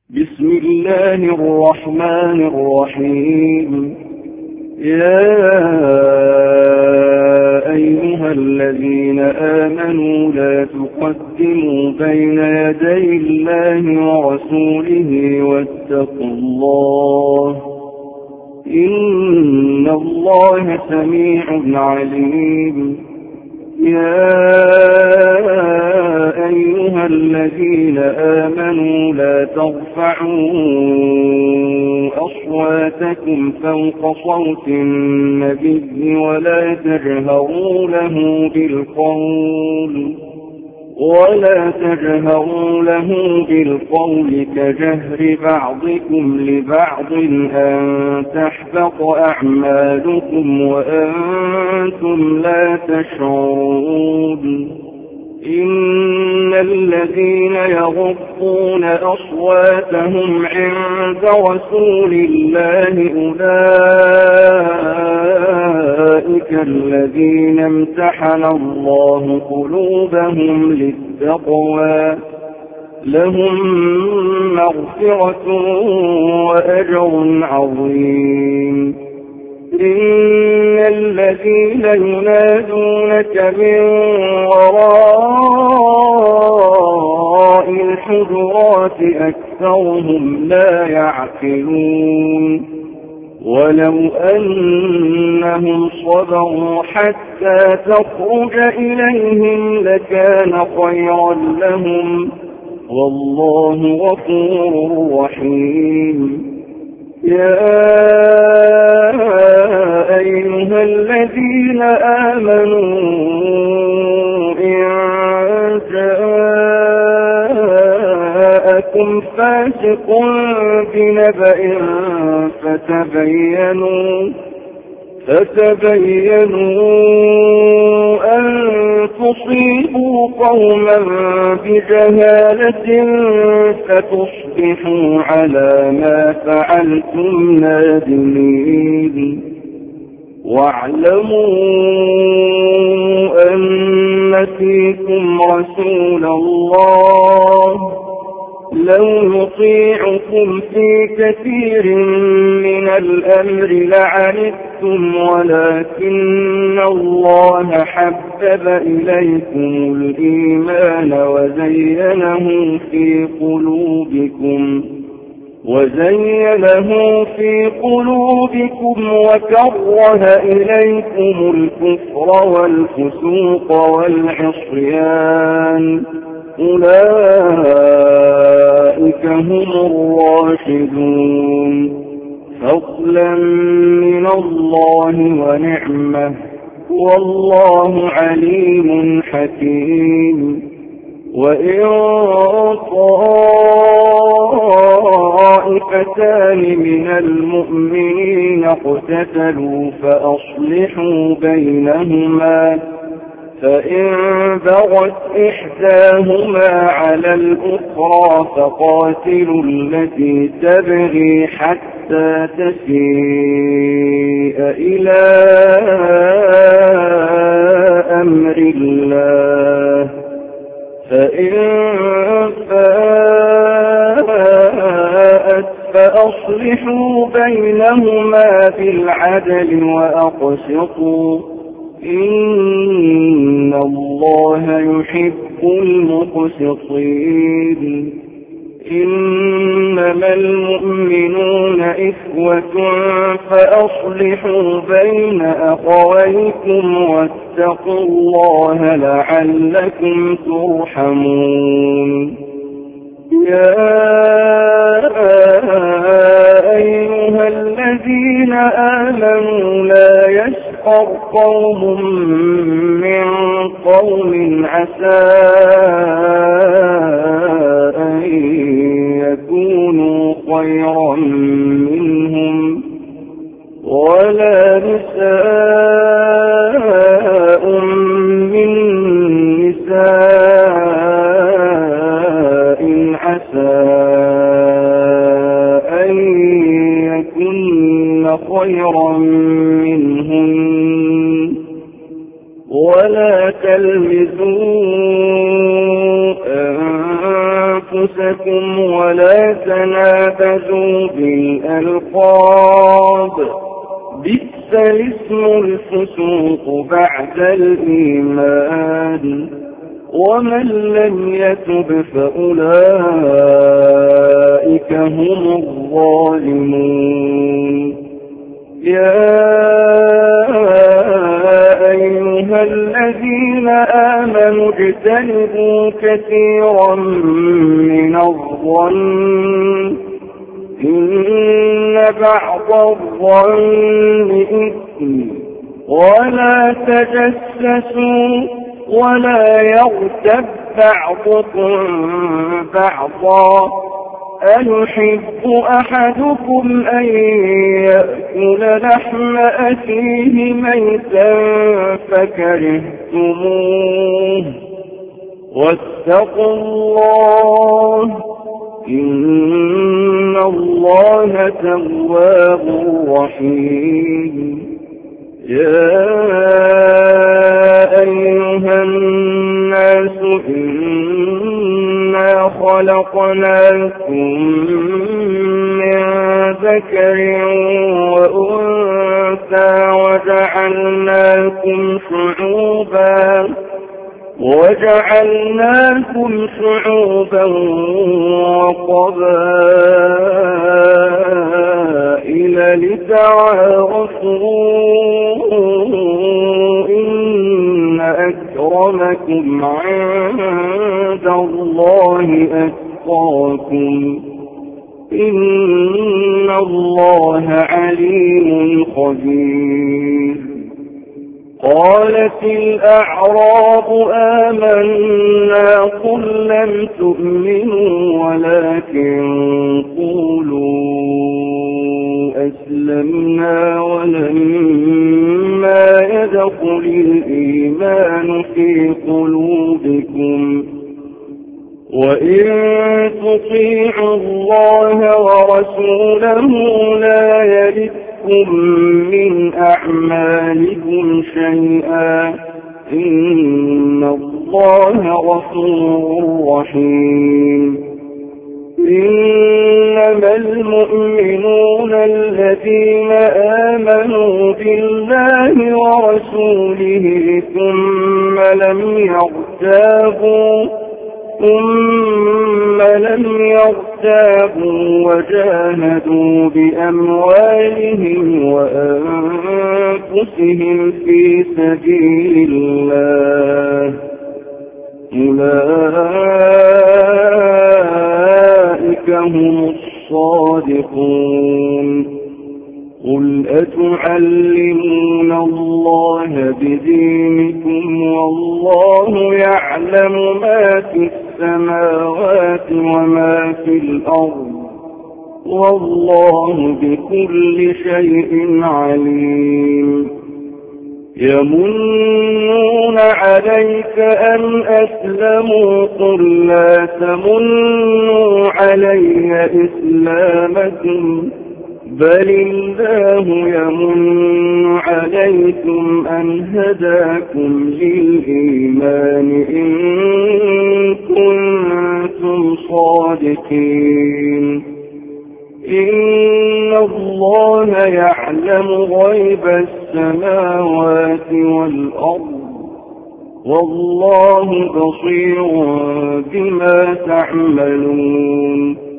بسم الله الرحمن الرحيم. يا أيها الذين آمنوا لا تقدموا بين يدي الله ورسوله واتقوا الله إن الله سميع عليم. يا أيها الذين آمنوا لا ترفعوا أصواتكم فوق صوت النبي ولا تجهروا له بالقول كجهر بعضكم لبعض أن تحبط أعمالكم وأنتم لا تشعرون. إن الذين يغضون أصواتهم عند رسول الله أولئك الذين امتحن الله قلوبهم للتقوى لهم مغفرة وأجر عظيم. إن الذين ينادونك من وراء الحجرات أكثرهم لا يعقلون. ولو أنهم صبروا حتى تخرج إليهم لكان خيرا لهم والله غفور رحيم. يا أيها الذين آمنوا إن جاءكم فاسق بنبأ فتبينوا أن تصيبوا قوما بجهالة فتصبحوا على ما فعلتم نادمين. واعلموا أن فيكم رسول الله لو يطيعكم في كثير من الأمر لعنتم ولكن الله حبب إليكم الإيمان وزينه في قلوبكم وكره إليكم الكفر والفسوق والعصيان أولئك هم الراشدون فضلا من الله ونعمة والله عليم حكيم. وإن طائفتان من المؤمنين اقتتلوا فأصلحوا بينهما فإن بغت إحداهما على الأخرى فقاتلوا التي تبغي حتى تفيء إلى أمر الله فإن فاءت فأصلحوا بينهما بالعدل وأقسطوا إن الله يحب المقسطين. إنما المؤمنون إخوة فأصلحوا بين أخويكم واتقوا الله لعلكم ترحمون. يا أيها الذين آمنوا لا يسخر قوم من قوم عسى أن يكونوا خيرا منهم ولا نساء من نساء عسى أن يكن خيرا منهم ولا تلمزوا أنفسكم ولا تنابزوا بالألقاب بئس الاسم الفسوق بعد الإيمان ومن لم يتب فأولئك هم الظالمون يا أيها الذين آمنوا اجتنبوا كثيرا من الظن إن بعض الظن إثم ولا تجسسوا ولا يغتب بعضكم بعضا أيحب أحدكم أن يأكل لحم أخيه ميتا فكرهتموه واتقوا الله إن الله تواب رحيم يا أيها الناس إنا خلقناكم من ذكر وأنثى وجعلناكم شعوبا وقبائل لتعارفوا إن أكرمكم عند الله أتقاكم إن الله عليم خبير قالت الأعراب آمنا قل لم تؤمنوا ولكن قولوا أسلمنا ولما يدخل الإيمان في قلوبكم وإن تطيعوا الله ورسوله لا يلدكم من أعمالكم شيئا إن الله غفور رحيم إنما المؤمنون الذين آمنوا بالله ورسوله ثم لم يرتابوا وجاهدوا بأموالهم وأنفسهم في سبيل الله أولئك هم الصادقون قل أتعلمون الله بدينكم والله يعلم ما في السماوات وما في الأرض والله بكل شيء عليم يمنون عليك أن أسلموا قل لا تمنوا علي إسلامكم بل الله يمن عليكم أن هداكم للإيمان إن كنتم صادقين إن الله يعلم غيب السماوات والأرض والله بصير بما تعملون